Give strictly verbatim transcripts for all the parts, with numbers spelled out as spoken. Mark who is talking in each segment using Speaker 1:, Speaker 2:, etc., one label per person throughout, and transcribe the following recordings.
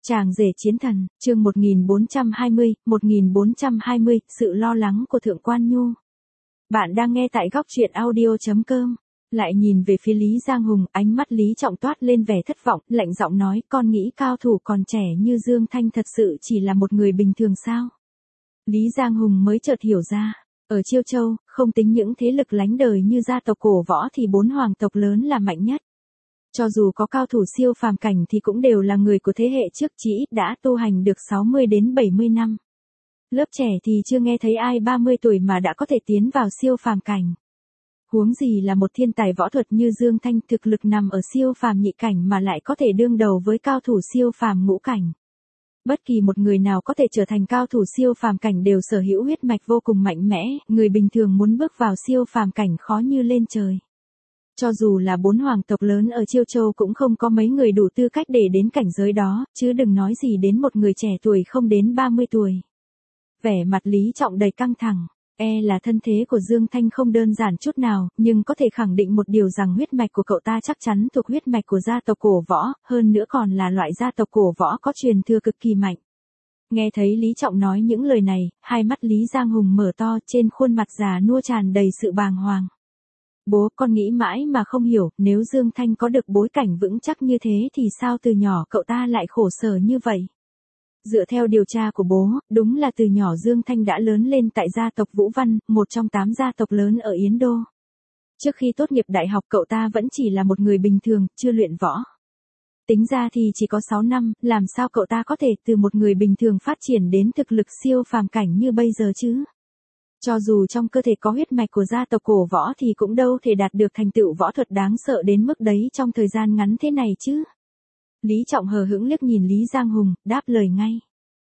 Speaker 1: Chàng rể chiến thần, chương một nghìn bốn trăm hai mươi, một nghìn bốn trăm hai mươi, sự lo lắng của Thượng Quan Nhu. Bạn đang nghe tại góc truyện audio chấm com. Lại nhìn về phía Lý Giang Hùng, ánh mắt Lý Trọng toát lên vẻ thất vọng, lạnh giọng nói, con nghĩ cao thủ còn trẻ như Dương Thanh thật sự chỉ là một người bình thường sao? Lý Giang Hùng mới chợt hiểu ra, ở Chiêu Châu, không tính những thế lực lánh đời như gia tộc cổ võ thì bốn hoàng tộc lớn là mạnh nhất. Cho dù có cao thủ siêu phàm cảnh thì cũng đều là người của thế hệ trước, chỉ ít đã tu hành được sáu mươi đến bảy mươi năm. Lớp trẻ thì chưa nghe thấy ai ba mươi tuổi mà đã có thể tiến vào siêu phàm cảnh. Huống gì là một thiên tài võ thuật như Dương Thanh, thực lực nằm ở siêu phàm nhị cảnh mà lại có thể đương đầu với cao thủ siêu phàm ngũ cảnh. Bất kỳ một người nào có thể trở thành cao thủ siêu phàm cảnh đều sở hữu huyết mạch vô cùng mạnh mẽ, người bình thường muốn bước vào siêu phàm cảnh khó như lên trời. Cho dù là bốn hoàng tộc lớn ở Chiêu Châu cũng không có mấy người đủ tư cách để đến cảnh giới đó, chứ đừng nói gì đến một người trẻ tuổi không đến ba mươi tuổi. Vẻ mặt Lý Trọng đầy căng thẳng, e là thân thế của Dương Thanh không đơn giản chút nào, nhưng có thể khẳng định một điều rằng huyết mạch của cậu ta chắc chắn thuộc huyết mạch của gia tộc cổ võ, hơn nữa còn là loại gia tộc cổ võ có truyền thừa cực kỳ mạnh. Nghe thấy Lý Trọng nói những lời này, hai mắt Lý Giang Hùng mở to, trên khuôn mặt già nua tràn đầy sự bàng hoàng. Bố, con nghĩ mãi mà không hiểu, nếu Dương Thanh có được bối cảnh vững chắc như thế thì sao từ nhỏ cậu ta lại khổ sở như vậy? Dựa theo điều tra của bố, đúng là từ nhỏ Dương Thanh đã lớn lên tại gia tộc Vũ Văn, một trong tám gia tộc lớn ở Yến Đô. Trước khi tốt nghiệp đại học cậu ta vẫn chỉ là một người bình thường, chưa luyện võ. Tính ra thì chỉ có sáu năm, làm sao cậu ta có thể từ một người bình thường phát triển đến thực lực siêu phàm cảnh như bây giờ chứ? Cho dù trong cơ thể có huyết mạch của gia tộc cổ võ thì cũng đâu thể đạt được thành tựu võ thuật đáng sợ đến mức đấy trong thời gian ngắn thế này chứ. Lý Trọng hờ hững liếc nhìn Lý Giang Hùng, đáp lời ngay.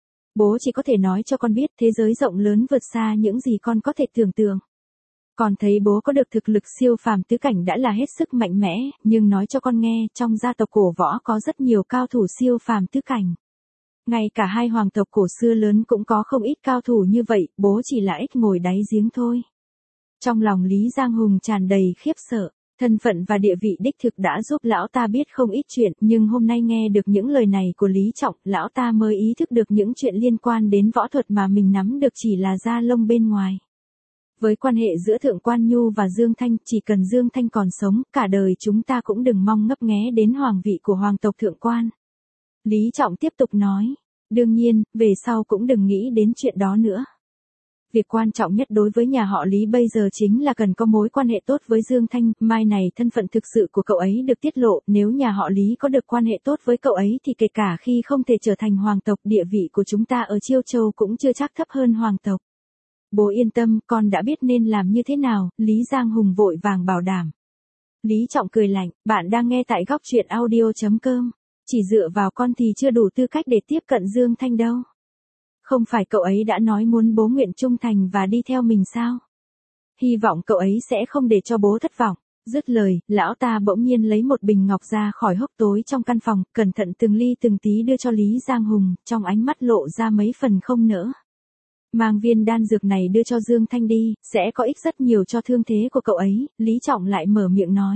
Speaker 1: Bố chỉ có thể nói cho con biết thế giới rộng lớn vượt xa những gì con có thể tưởng tượng. Con thấy bố có được thực lực siêu phàm tứ cảnh đã là hết sức mạnh mẽ, nhưng nói cho con nghe, trong gia tộc cổ võ có rất nhiều cao thủ siêu phàm tứ cảnh. Ngay cả hai hoàng tộc cổ xưa lớn cũng có không ít cao thủ như vậy, bố chỉ là ếch ngồi đáy giếng thôi. Trong lòng Lý Giang Hùng tràn đầy khiếp sợ, thân phận và địa vị đích thực đã giúp lão ta biết không ít chuyện, nhưng hôm nay nghe được những lời này của Lý Trọng, lão ta mới ý thức được những chuyện liên quan đến võ thuật mà mình nắm được chỉ là da lông bên ngoài. Với quan hệ giữa Thượng Quan Nhu và Dương Thanh, chỉ cần Dương Thanh còn sống, cả đời chúng ta cũng đừng mong ngấp nghé đến hoàng vị của hoàng tộc Thượng Quan. Lý Trọng tiếp tục nói, đương nhiên, về sau cũng đừng nghĩ đến chuyện đó nữa. Việc quan trọng nhất đối với nhà họ Lý bây giờ chính là cần có mối quan hệ tốt với Dương Thanh, mai này thân phận thực sự của cậu ấy được tiết lộ, nếu nhà họ Lý có được quan hệ tốt với cậu ấy thì kể cả khi không thể trở thành hoàng tộc, địa vị của chúng ta ở Chiêu Châu cũng chưa chắc thấp hơn hoàng tộc. Bố yên tâm, con đã biết nên làm như thế nào, Lý Giang Hùng vội vàng bảo đảm. Lý Trọng cười lạnh, bạn đang nghe tại góc truyện audio chấm com. Chỉ dựa vào con thì chưa đủ tư cách để tiếp cận Dương Thanh đâu. Không phải cậu ấy đã nói muốn bố nguyện trung thành và đi theo mình sao? Hy vọng cậu ấy sẽ không để cho bố thất vọng. Dứt lời, lão ta bỗng nhiên lấy một bình ngọc ra khỏi hốc tối trong căn phòng, cẩn thận từng ly từng tí đưa cho Lý Giang Hùng, trong ánh mắt lộ ra mấy phần không nỡ. Mang viên đan dược này đưa cho Dương Thanh đi, sẽ có ích rất nhiều cho thương thế của cậu ấy, Lý Trọng lại mở miệng nói.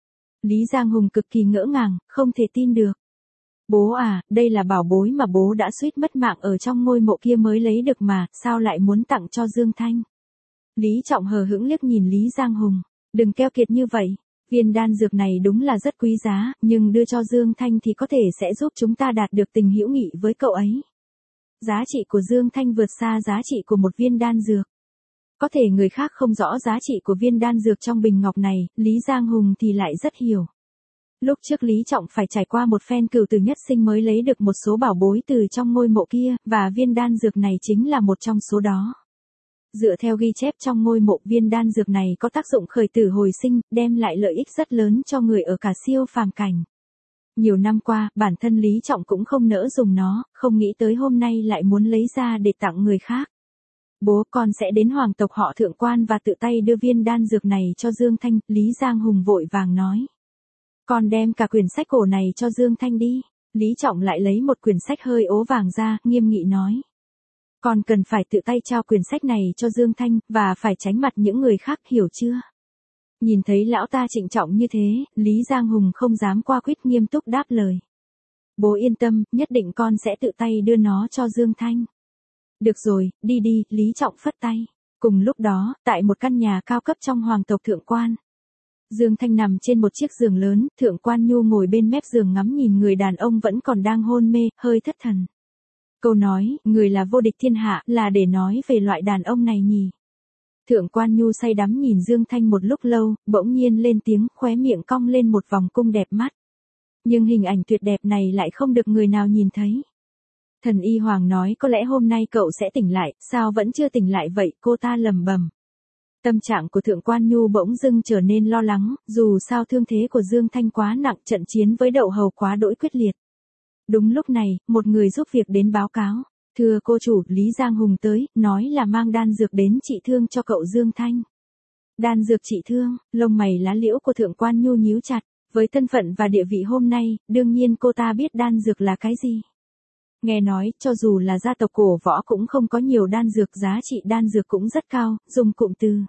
Speaker 1: Lý Giang Hùng cực kỳ ngỡ ngàng, không thể tin được. Bố à, đây là bảo bối mà bố đã suýt mất mạng ở trong ngôi mộ kia mới lấy được mà, sao lại muốn tặng cho Dương Thanh? Lý Trọng hờ hững liếc nhìn Lý Giang Hùng, đừng keo kiệt như vậy, viên đan dược này đúng là rất quý giá, nhưng đưa cho Dương Thanh thì có thể sẽ giúp chúng ta đạt được tình hữu nghị với cậu ấy. Giá trị của Dương Thanh vượt xa giá trị của một viên đan dược. Có thể người khác không rõ giá trị của viên đan dược trong bình ngọc này, Lý Giang Hùng thì lại rất hiểu. Lúc trước Lý Trọng phải trải qua một phen cửu tử nhất sinh mới lấy được một số bảo bối từ trong ngôi mộ kia, và viên đan dược này chính là một trong số đó. Dựa theo ghi chép trong ngôi mộ, viên đan dược này có tác dụng khởi tử hồi sinh, đem lại lợi ích rất lớn cho người ở cả siêu phàm cảnh. Nhiều năm qua, bản thân Lý Trọng cũng không nỡ dùng nó, không nghĩ tới hôm nay lại muốn lấy ra để tặng người khác. Bố, con sẽ đến hoàng tộc họ Thượng Quan và tự tay đưa viên đan dược này cho Dương Thanh, Lý Giang Hùng vội vàng nói. Con đem cả quyển sách cổ này cho Dương Thanh đi. Lý Trọng lại lấy một quyển sách hơi ố vàng ra, nghiêm nghị nói. Con cần phải tự tay trao quyển sách này cho Dương Thanh, và phải tránh mặt những người khác, hiểu chưa? Nhìn thấy lão ta trịnh trọng như thế, Lý Giang Hùng không dám qua quýt, nghiêm túc đáp lời. Bố yên tâm, nhất định con sẽ tự tay đưa nó cho Dương Thanh. Được rồi, đi đi, Lý Trọng phất tay. Cùng lúc đó, tại một căn nhà cao cấp trong hoàng tộc Thượng Quan. Dương Thanh nằm trên một chiếc giường lớn, Thượng Quan Nhu ngồi bên mép giường ngắm nhìn người đàn ông vẫn còn đang hôn mê, hơi thất thần. Câu nói, người là vô địch thiên hạ, là để nói về loại đàn ông này nhỉ. Thượng Quan Nhu say đắm nhìn Dương Thanh một lúc lâu, bỗng nhiên lên tiếng, khóe miệng cong lên một vòng cung đẹp mắt. Nhưng hình ảnh tuyệt đẹp này lại không được người nào nhìn thấy. Thần y hoàng nói có lẽ hôm nay cậu sẽ tỉnh lại, sao vẫn chưa tỉnh lại vậy, cô ta lầm bầm. Tâm trạng của Thượng Quan Nhu bỗng dưng trở nên lo lắng, dù sao thương thế của Dương Thanh quá nặng, trận chiến với Đậu Hầu quá đỗi quyết liệt. Đúng lúc này, một người giúp việc đến báo cáo. Thưa cô chủ, Lý Giang Hùng tới, nói là mang đan dược đến trị thương cho cậu Dương Thanh. Đan dược trị thương, lông mày lá liễu của Thượng Quan Nhu nhíu chặt. Với thân phận và địa vị hôm nay, đương nhiên cô ta biết đan dược là cái gì. Nghe nói, cho dù là gia tộc cổ võ cũng không có nhiều đan dược, giá trị đan dược cũng rất cao, dùng cụm từ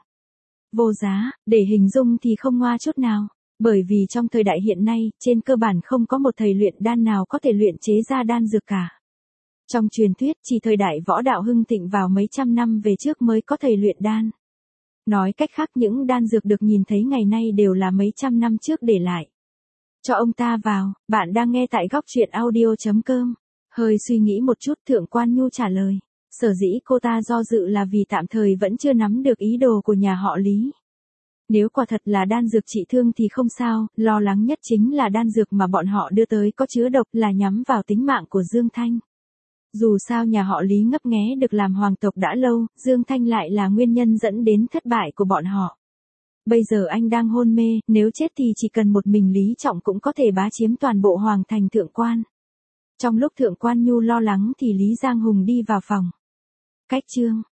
Speaker 1: vô giá, để hình dung thì không ngoa chút nào. Bởi vì trong thời đại hiện nay, trên cơ bản không có một thầy luyện đan nào có thể luyện chế ra đan dược cả. Trong truyền thuyết, chỉ thời đại võ đạo hưng thịnh vào mấy trăm năm về trước mới có thầy luyện đan. Nói cách khác những đan dược được nhìn thấy ngày nay đều là mấy trăm năm trước để lại. Cho ông ta vào, bạn đang nghe tại góc truyện audio chấm com. Hơi suy nghĩ một chút, Thượng Quan Nhu trả lời. Sở dĩ cô ta do dự là vì tạm thời vẫn chưa nắm được ý đồ của nhà họ Lý. Nếu quả thật là đan dược trị thương thì không sao, lo lắng nhất chính là đan dược mà bọn họ đưa tới có chứa độc, là nhắm vào tính mạng của Dương Thanh. Dù sao nhà họ Lý ngấp nghé được làm hoàng tộc đã lâu, Dương Thanh lại là nguyên nhân dẫn đến thất bại của bọn họ. Bây giờ anh đang hôn mê, nếu chết thì chỉ cần một mình Lý Trọng cũng có thể bá chiếm toàn bộ hoàng thành Thượng Quan. Trong lúc Thượng Quan Nhu lo lắng thì Lý Giang Hùng đi vào phòng. Cách chương